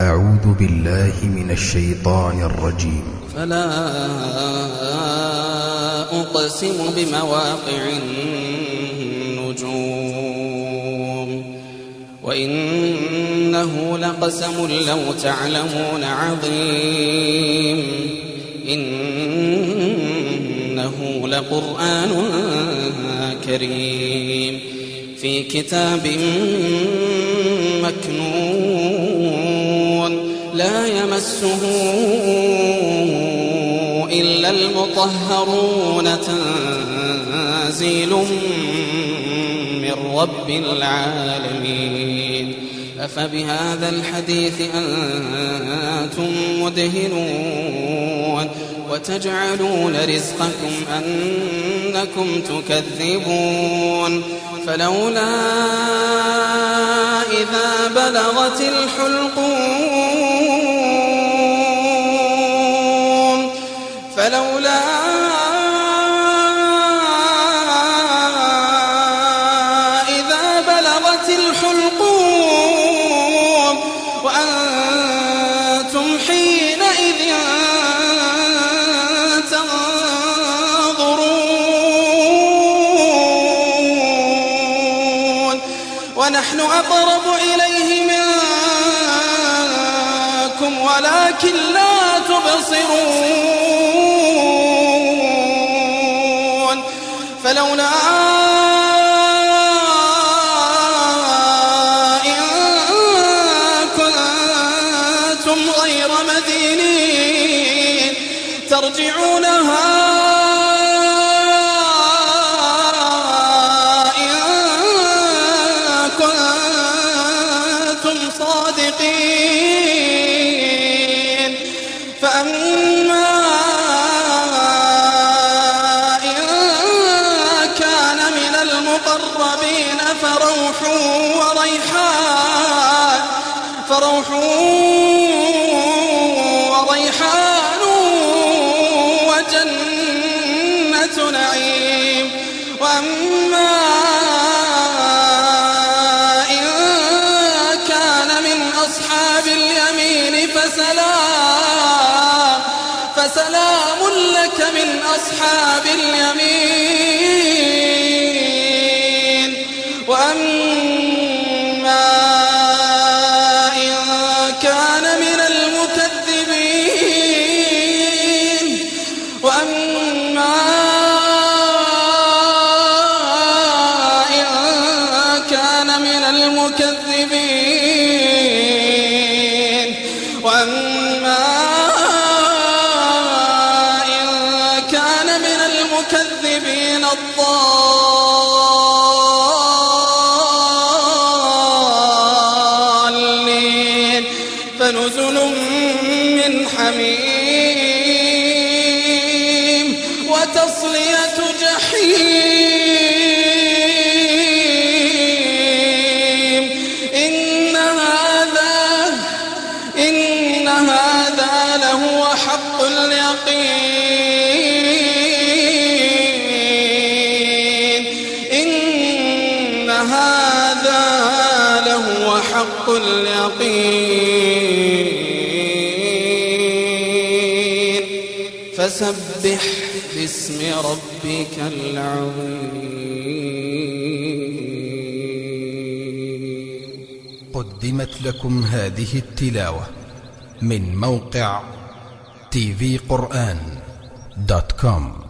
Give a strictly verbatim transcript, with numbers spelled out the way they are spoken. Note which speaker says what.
Speaker 1: أعوذ بالله من الشيطان الرجيم.
Speaker 2: فلا أقسم بمواقع النجوم وإنه لقسم لو تعلمون عظيم إنه لقرآن كريم في كتاب مكنون لا يمسه إلا المطهرون تنزيل من رب العالمين أفبهذا الحديث أنتم مدهنون وتجعلون رزقكم أنكم تكذبون فلولا إذا بلغت الحلقوم فلولا إذا بلغت الحلقوم وأنتم حينئذ تنظرون ونحن أقرب إليه منكم ولكن لا تبصرون فلولا إن كنتم غير مدينين ترجعونها إن كنتم صادقين فأما إن كان من المقربين فروح وريحان فروح وريحان وجنة نعيم وأما إن كان من أصحاب اليمين فسلام فسلام لك من أصحاب اليمين وأما إن كان من المكذبين وأما إن كان من المكذبين وأما المكذبين الضالين فنزل من حميم وتصلية جحيم إن هذا إن هذا لهو حق اليقين هذا لهو حق اليقين فسبح باسم ربك العظيم.
Speaker 1: قدمت لكم هذه التلاوة من موقع تي في قرآن دوت كوم.